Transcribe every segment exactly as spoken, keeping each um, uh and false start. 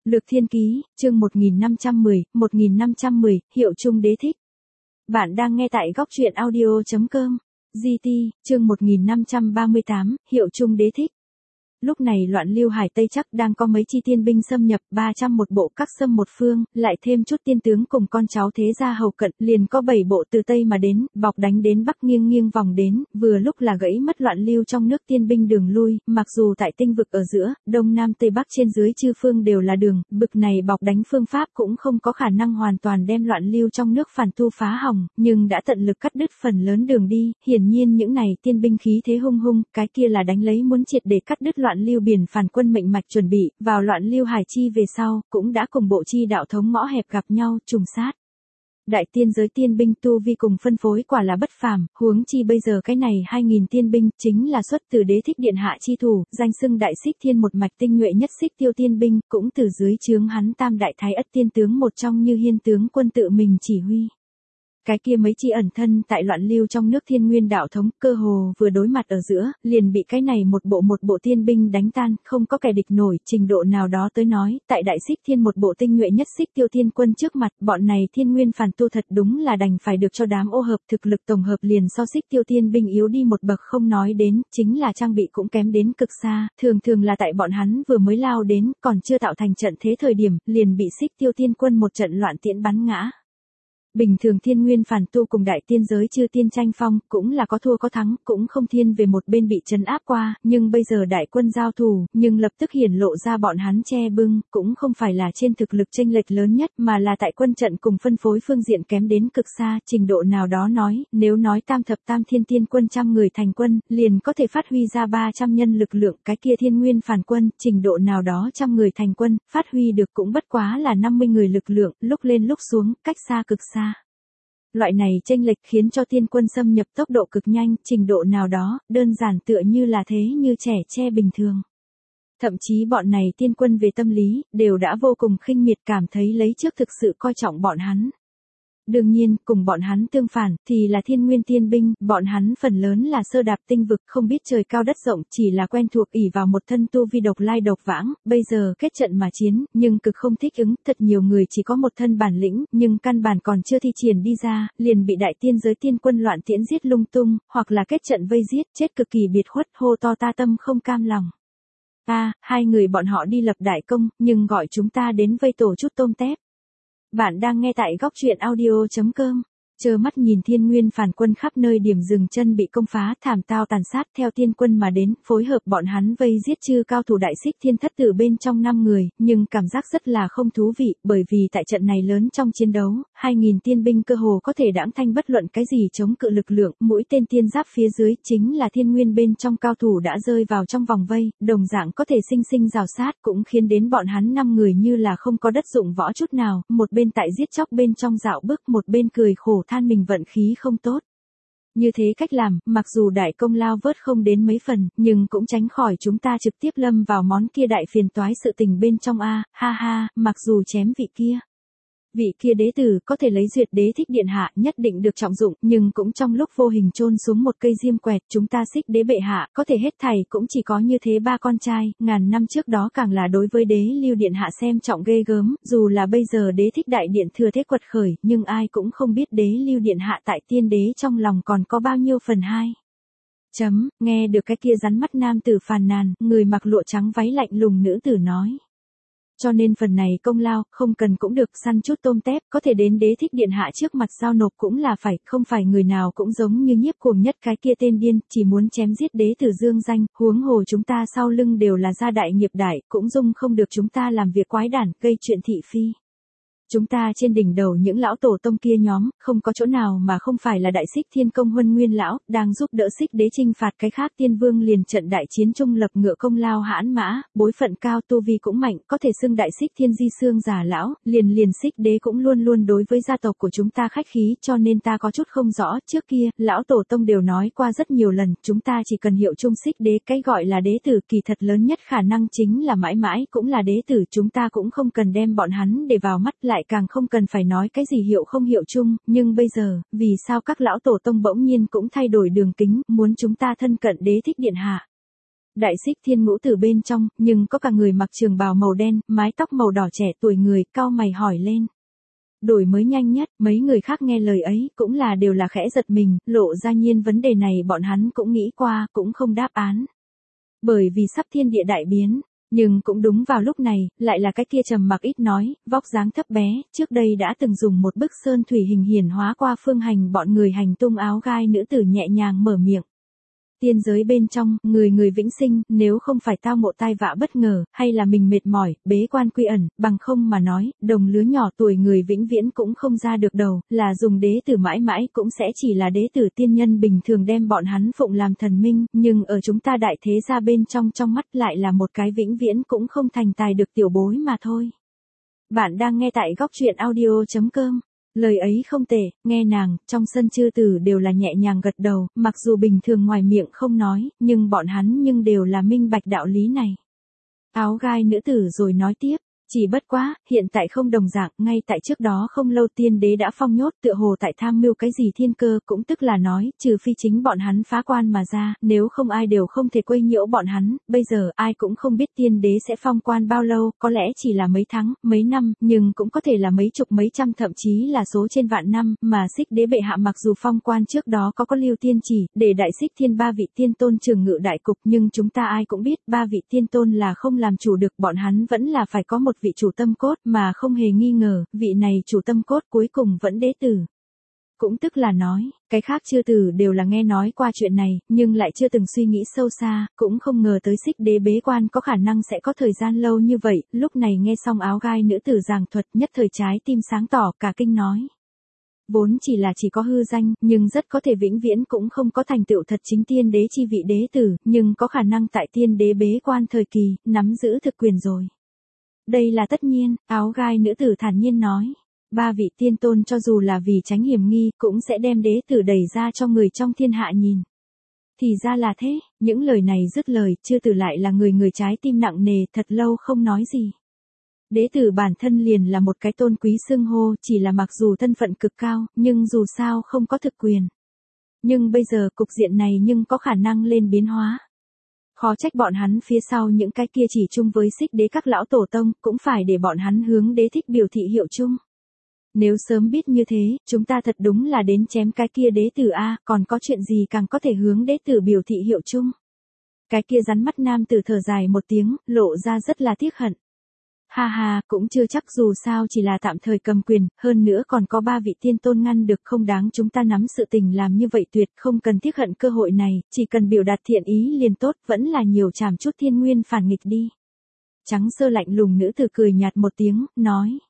Lược Thiên Ký, chương một nghìn năm trăm mười, một nghìn năm trăm mười, Hiệu Chung Đế Thích. Bạn đang nghe tại góc truyện audio chấm com. giê tê, chương một nghìn năm trăm ba mươi tám, Hiệu Chung Đế Thích. Lúc này loạn lưu Hải Tây chắc đang có mấy chi tiên binh xâm nhập, ba trăm một bộ các xâm một phương, lại thêm chút tiên tướng cùng con cháu thế gia hầu cận, liền có bảy bộ từ Tây mà đến, bọc đánh đến Bắc nghiêng nghiêng vòng đến, vừa lúc là gãy mất loạn lưu trong nước tiên binh đường lui, mặc dù tại tinh vực ở giữa, Đông Nam Tây Bắc trên dưới chư phương đều là đường, bực này bọc đánh phương pháp cũng không có khả năng hoàn toàn đem loạn lưu trong nước phản tu phá hỏng, nhưng đã tận lực cắt đứt phần lớn đường đi, hiển nhiên những này tiên binh khí thế hung hung, cái kia là đánh lấy muốn triệt để cắt đứt loạn lưu biển phản quân mệnh mạch chuẩn bị, vào loạn lưu hải chi về sau, cũng đã cùng bộ chi đạo thống ngõ hẹp gặp nhau, trùng sát. Đại tiên giới tiên binh tu vi cùng phân phối quả là bất phàm, huống chi bây giờ cái này hai nghìn tiên binh chính là xuất từ Đế Thích điện hạ chi thủ, danh xưng đại xích thiên một mạch tinh nhuệ nhất xích tiêu tiên binh, cũng từ dưới trướng hắn tam đại thái ất tiên tướng một trong Như Hiên tướng quân tự mình chỉ huy. Cái kia mấy chi ẩn thân tại loạn lưu trong nước thiên nguyên đạo thống, cơ hồ vừa đối mặt ở giữa, liền bị cái này một bộ một bộ tiên binh đánh tan, không có kẻ địch nổi, trình độ nào đó tới nói, tại đại xích thiên một bộ tinh nhuệ nhất xích tiêu tiên quân trước mặt, bọn này thiên nguyên phản tu thật đúng là đành phải được cho đám ô hợp thực lực tổng hợp liền so xích tiêu tiên binh yếu đi một bậc không nói đến, chính là trang bị cũng kém đến cực xa, thường thường là tại bọn hắn vừa mới lao đến, còn chưa tạo thành trận thế thời điểm, liền bị xích tiêu tiên quân một trận loạn tiễn bắn ngã. Bình thường thiên nguyên phản tu cùng đại tiên giới chư tiên tranh phong, cũng là có thua có thắng, cũng không thiên về một bên bị trấn áp qua, nhưng bây giờ đại quân giao thủ, nhưng lập tức hiển lộ ra bọn hắn che bưng, cũng không phải là trên thực lực chênh lệch lớn nhất, mà là tại quân trận cùng phân phối phương diện kém đến cực xa, trình độ nào đó nói, nếu nói tam thập tam thiên tiên quân trăm người thành quân, liền có thể phát huy ra ba trăm nhân lực lượng, cái kia thiên nguyên phản quân, trình độ nào đó trăm người thành quân, phát huy được cũng bất quá là năm mươi người lực lượng, lúc lên lúc xuống, cách xa cực xa. Loại này chênh lệch khiến cho tiên quân xâm nhập tốc độ cực nhanh, trình độ nào đó, đơn giản tựa như là thế như trẻ tre bình thường. Thậm chí bọn này tiên quân về tâm lý, đều đã vô cùng khinh miệt cảm thấy lấy trước thực sự coi trọng bọn hắn. Đương nhiên, cùng bọn hắn tương phản, thì là thiên nguyên tiên binh, bọn hắn phần lớn là sơ đạp tinh vực, không biết trời cao đất rộng, chỉ là quen thuộc ỷ vào một thân tu vi độc lai độc vãng, bây giờ kết trận mà chiến, nhưng cực không thích ứng, thật nhiều người chỉ có một thân bản lĩnh, nhưng căn bản còn chưa thi triển đi ra, liền bị đại tiên giới tiên quân loạn tiễn giết lung tung, hoặc là kết trận vây giết, chết cực kỳ biệt khuất, hô to ta tâm không cam lòng. A, à, hai người bọn họ đi lập đại công, nhưng gọi chúng ta đến vây tổ chút tôm tép. Bạn đang nghe tại góc truyện audio chấm com. Chơ mắt nhìn thiên nguyên phản quân khắp nơi điểm dừng chân bị công phá, thảm tao tàn sát theo tiên quân mà đến, phối hợp bọn hắn vây giết chư cao thủ đại xích thiên thất tử bên trong năm người, nhưng cảm giác rất là không thú vị, bởi vì tại trận này lớn trong chiến đấu, hai nghìn tiên binh cơ hồ có thể đãng thanh bất luận cái gì chống cự lực lượng, mũi tên tiên giáp phía dưới chính là thiên nguyên bên trong cao thủ đã rơi vào trong vòng vây, đồng dạng có thể sinh sinh rào sát, cũng khiến đến bọn hắn năm người như là không có đất dụng võ chút nào, một bên tại giết chóc bên trong dạo bước, một bên cười khổ than mình vận khí không tốt. Như thế cách làm, mặc dù đại công lao vớt không đến mấy phần, nhưng cũng tránh khỏi chúng ta trực tiếp lâm vào món kia đại phiền toái sự tình bên trong a, ha ha, mặc dù chém vị kia. Vị kia đế tử có thể lấy duyệt Đế Thích điện hạ nhất định được trọng dụng, nhưng cũng trong lúc vô hình chôn xuống một cây diêm quẹt, chúng ta xích đế bệ hạ, có thể hết thảy cũng chỉ có như thế ba con trai, ngàn năm trước đó càng là đối với đế lưu điện hạ xem trọng ghê gớm, dù là bây giờ Đế Thích đại điện thừa thế quật khởi, nhưng ai cũng không biết đế lưu điện hạ tại tiên đế trong lòng còn có bao nhiêu phần hai. Chấm, nghe được cái kia rắn mắt nam tử phàn nàn, người mặc lụa trắng váy lạnh lùng nữ tử nói. Cho nên phần này công lao, không cần cũng được, săn chút tôm tép, có thể đến Đế Thích điện hạ trước mặt giao nộp cũng là phải, không phải người nào cũng giống như nhiếp cuồng nhất cái kia tên điên, chỉ muốn chém giết đế tử dương danh, huống hồ chúng ta sau lưng đều là gia đại nghiệp đại, cũng dung không được chúng ta làm việc quái đản, gây chuyện thị phi. Chúng ta trên đỉnh đầu những lão tổ tông kia nhóm, không có chỗ nào mà không phải là đại xích thiên công huân nguyên lão, đang giúp đỡ xích đế chinh phạt cái khác tiên vương liền trận đại chiến trung lập ngựa công lao hãn mã, bối phận cao tu vi cũng mạnh, có thể xưng đại xích thiên di xương già lão, liền liền xích đế cũng luôn luôn đối với gia tộc của chúng ta khách khí, cho nên ta có chút không rõ, trước kia, lão tổ tông đều nói qua rất nhiều lần, chúng ta chỉ cần hiệu chung xích đế, cái gọi là đế tử kỳ thật lớn nhất khả năng chính là mãi mãi cũng là đế tử, chúng ta cũng không cần đem bọn hắn để vào mắt lại. Lại càng không cần phải nói cái gì hiệu không hiệu chung, nhưng bây giờ, vì sao các lão tổ tông bỗng nhiên cũng thay đổi đường kính, muốn chúng ta thân cận Đế Thích điện hạ. Đại xích thiên ngũ tử bên trong, nhưng có cả người mặc trường bào màu đen, mái tóc màu đỏ trẻ tuổi người, cau mày hỏi lên. Đổi mới nhanh nhất, mấy người khác nghe lời ấy, cũng là đều là khẽ giật mình, lộ ra nhiên vấn đề này bọn hắn cũng nghĩ qua, cũng không đáp án. Bởi vì sắp thiên địa đại biến, nhưng cũng đúng vào lúc này, lại là cái kia trầm mặc ít nói, vóc dáng thấp bé, trước đây đã từng dùng một bức sơn thủy hình hiển hóa qua phương hành bọn người hành tung áo gai nữ tử nhẹ nhàng mở miệng. Tiên giới bên trong, người người vĩnh sinh, nếu không phải tao ngộ tai vạ bất ngờ, hay là mình mệt mỏi, bế quan quy ẩn, bằng không mà nói, đồng lứa nhỏ tuổi người vĩnh viễn cũng không ra được đầu, là dùng đế tử mãi mãi cũng sẽ chỉ là đế tử tiên nhân bình thường đem bọn hắn phụng làm thần minh, nhưng ở chúng ta đại thế gia bên trong trong mắt lại là một cái vĩnh viễn cũng không thành tài được tiểu bối mà thôi. Bạn đang nghe tại góc truyện audio chấm com. Lời ấy không tệ, nghe nàng, trong sân chư tử đều là nhẹ nhàng gật đầu, mặc dù bình thường ngoài miệng không nói, nhưng bọn hắn nhưng đều là minh bạch đạo lý này. Áo gai nữ tử rồi nói tiếp, chỉ bất quá, hiện tại không đồng dạng, ngay tại trước đó không lâu tiên đế đã phong nhốt tựa hồ tại tham mưu cái gì thiên cơ, cũng tức là nói, trừ phi chính bọn hắn phá quan mà ra, nếu không ai đều không thể quấy nhiễu bọn hắn, bây giờ ai cũng không biết tiên đế sẽ phong quan bao lâu, có lẽ chỉ là mấy tháng, mấy năm, nhưng cũng có thể là mấy chục mấy trăm thậm chí là số trên vạn năm, mà xích đế bệ hạ mặc dù phong quan trước đó có có lưu tiên chỉ, để đại xích thiên ba vị tiên tôn trường ngự đại cục, nhưng chúng ta ai cũng biết, ba vị tiên tôn là không làm chủ được, bọn hắn vẫn là phải có một vị chủ tâm cốt, mà không hề nghi ngờ, vị này chủ tâm cốt cuối cùng vẫn đế tử. Cũng tức là nói, cái khác chư tử đều là nghe nói qua chuyện này, nhưng lại chưa từng suy nghĩ sâu xa, cũng không ngờ tới xích đế bế quan có khả năng sẽ có thời gian lâu như vậy, lúc này nghe xong áo gai nữ tử giảng thuật nhất thời trái tim sáng tỏ cả kinh nói. Vốn chỉ là chỉ có hư danh, nhưng rất có thể vĩnh viễn cũng không có thành tựu thật chính tiên đế chi vị đế tử, nhưng có khả năng tại tiên đế bế quan thời kỳ, nắm giữ thực quyền rồi. Đây là tất nhiên, áo gai nữ tử thản nhiên nói. Ba vị tiên tôn cho dù là vì tránh hiểm nghi, cũng sẽ đem đế tử đẩy ra cho người trong thiên hạ nhìn. Thì ra là thế, những lời này dứt lời, chư tử lại là người người trái tim nặng nề, thật lâu không nói gì. Đế tử bản thân liền là một cái tôn quý xưng hô, chỉ là mặc dù thân phận cực cao, nhưng dù sao không có thực quyền. Nhưng bây giờ cục diện này nhưng có khả năng lên biến hóa. Khó trách bọn hắn phía sau những cái kia chỉ chung với xích đế các lão tổ tông, cũng phải để bọn hắn hướng đế thích biểu thị hiệu chung. Nếu sớm biết như thế, chúng ta thật đúng là đến chém cái kia đế tử A, còn có chuyện gì càng có thể hướng đế tử biểu thị hiệu chung. Cái kia rắn mắt nam tử thở dài một tiếng, lộ ra rất là tiếc hận. Ha ha, cũng chưa chắc dù sao chỉ là tạm thời cầm quyền, hơn nữa còn có ba vị tiên tôn ngăn được không đáng chúng ta nắm sự tình làm như vậy tuyệt không cần tiếc hận cơ hội này, chỉ cần biểu đạt thiện ý liền tốt, vẫn là nhiều chàm chút thiên nguyên phản nghịch đi. Trắng sơ lạnh lùng nữ tử cười nhạt một tiếng, nói.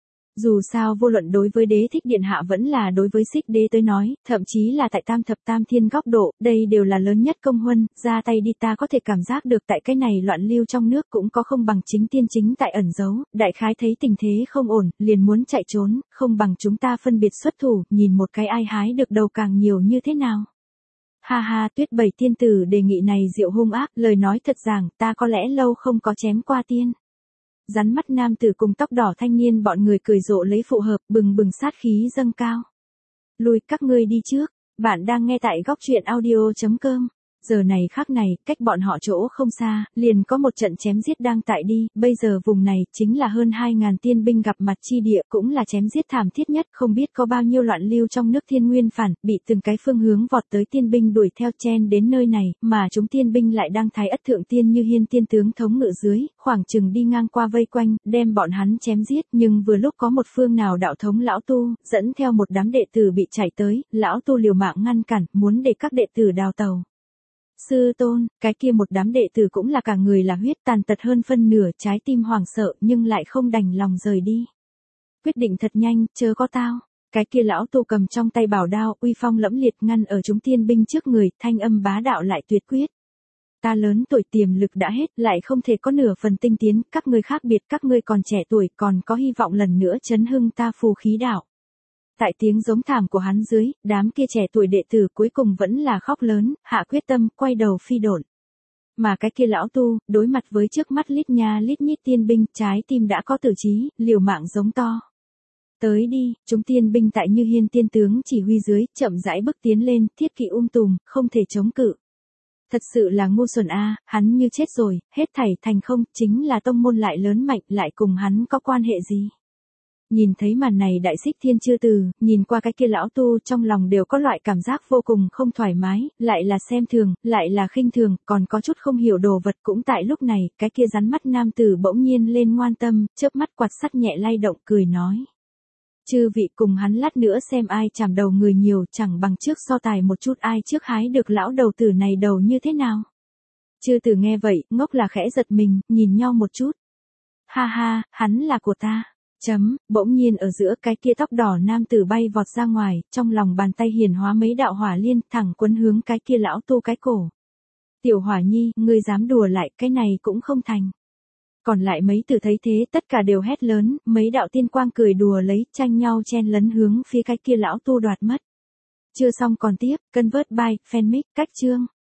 Dù sao vô luận đối với đế thích điện hạ vẫn là đối với xích đế tới nói, thậm chí là tại tam thập tam thiên góc độ, đây đều là lớn nhất công huân, ra tay đi ta có thể cảm giác được tại cái này loạn lưu trong nước cũng có không bằng chính tiên chính tại ẩn giấu, đại khái thấy tình thế không ổn, liền muốn chạy trốn, không bằng chúng ta phân biệt xuất thủ, nhìn một cái ai hái được đầu càng nhiều như thế nào. Ha ha, Tuyết Bảy tiên tử đề nghị này diệu hung ác, lời nói thật rằng, ta có lẽ lâu không có chém qua tiên. Rắn mắt nam tử cùng tóc đỏ thanh niên bọn người cười rộ lấy phù hợp, bừng bừng sát khí dâng cao. Lùi các ngươi đi trước, bạn đang nghe tại góc truyện audio chấm com. Giờ này khắc này, cách bọn họ chỗ không xa, liền có một trận chém giết đang tại đi, bây giờ vùng này, chính là hơn hai ngàn tiên binh gặp mặt chi địa, cũng là chém giết thảm thiết nhất, không biết có bao nhiêu loạn lưu trong nước thiên nguyên phản, bị từng cái phương hướng vọt tới tiên binh đuổi theo chen đến nơi này, mà chúng tiên binh lại đang thái ất thượng tiên như hiên tiên tướng thống ngự dưới, khoảng chừng đi ngang qua vây quanh, đem bọn hắn chém giết, nhưng vừa lúc có một phương nào đạo thống lão tu, dẫn theo một đám đệ tử bị chạy tới, lão tu liều mạng ngăn cản, muốn để các đệ tử đào tàu. Sư tôn, cái kia một đám đệ tử cũng là cả người là huyết tàn tật hơn phân nửa, trái tim hoảng sợ nhưng lại không đành lòng rời đi. Quyết định thật nhanh, chớ có tao. Cái kia lão tu cầm trong tay bảo đao, uy phong lẫm liệt ngăn ở chúng tiên binh trước người, thanh âm bá đạo lại tuyệt quyết. Ta lớn tuổi tiềm lực đã hết, lại không thể có nửa phần tinh tiến, các ngươi khác biệt, các ngươi còn trẻ tuổi, còn có hy vọng lần nữa chấn hưng ta phù khí đạo. Tại tiếng giống thảm của hắn dưới, đám kia trẻ tuổi đệ tử cuối cùng vẫn là khóc lớn, hạ quyết tâm, quay đầu phi độn. Mà cái kia lão tu, đối mặt với trước mắt lít nha lít nhít tiên binh, trái tim đã có tử trí, liều mạng giống to. Tới đi, chúng tiên binh tại như hiên tiên tướng chỉ huy dưới, chậm rãi bước tiến lên, thiết kỵ um tùm, không thể chống cự. Thật sự là ngu xuẩn a, hắn như chết rồi, hết thảy thành không, chính là tông môn lại lớn mạnh, lại cùng hắn có quan hệ gì. Nhìn thấy màn này Đại Xích Thiên chưa từ, nhìn qua cái kia lão tu trong lòng đều có loại cảm giác vô cùng không thoải mái, lại là xem thường, lại là khinh thường, còn có chút không hiểu đồ vật cũng tại lúc này, cái kia rắn mắt nam tử bỗng nhiên lên ngoan tâm, chớp mắt quạt sắt nhẹ lay động cười nói. Chư vị cùng hắn lát nữa xem ai chảm đầu người nhiều chẳng bằng trước so tài một chút ai trước hái được lão đầu tử này đầu như thế nào. Chư tử nghe vậy, ngốc là khẽ giật mình, nhìn nhau một chút. Ha ha, hắn là của ta. Chấm, bỗng nhiên ở giữa cái kia tóc đỏ nam tử bay vọt ra ngoài, trong lòng bàn tay hiển hóa mấy đạo hỏa liên thẳng quấn hướng cái kia lão tu cái cổ. Tiểu hỏa nhi, ngươi dám đùa lại, cái này cũng không thành. Còn lại mấy tử thấy thế tất cả đều hét lớn, mấy đạo tiên quang cười đùa lấy, tranh nhau chen lấn hướng phía cái kia lão tu đoạt mất. Chưa xong còn tiếp, Convert by Fanmic, cách chương.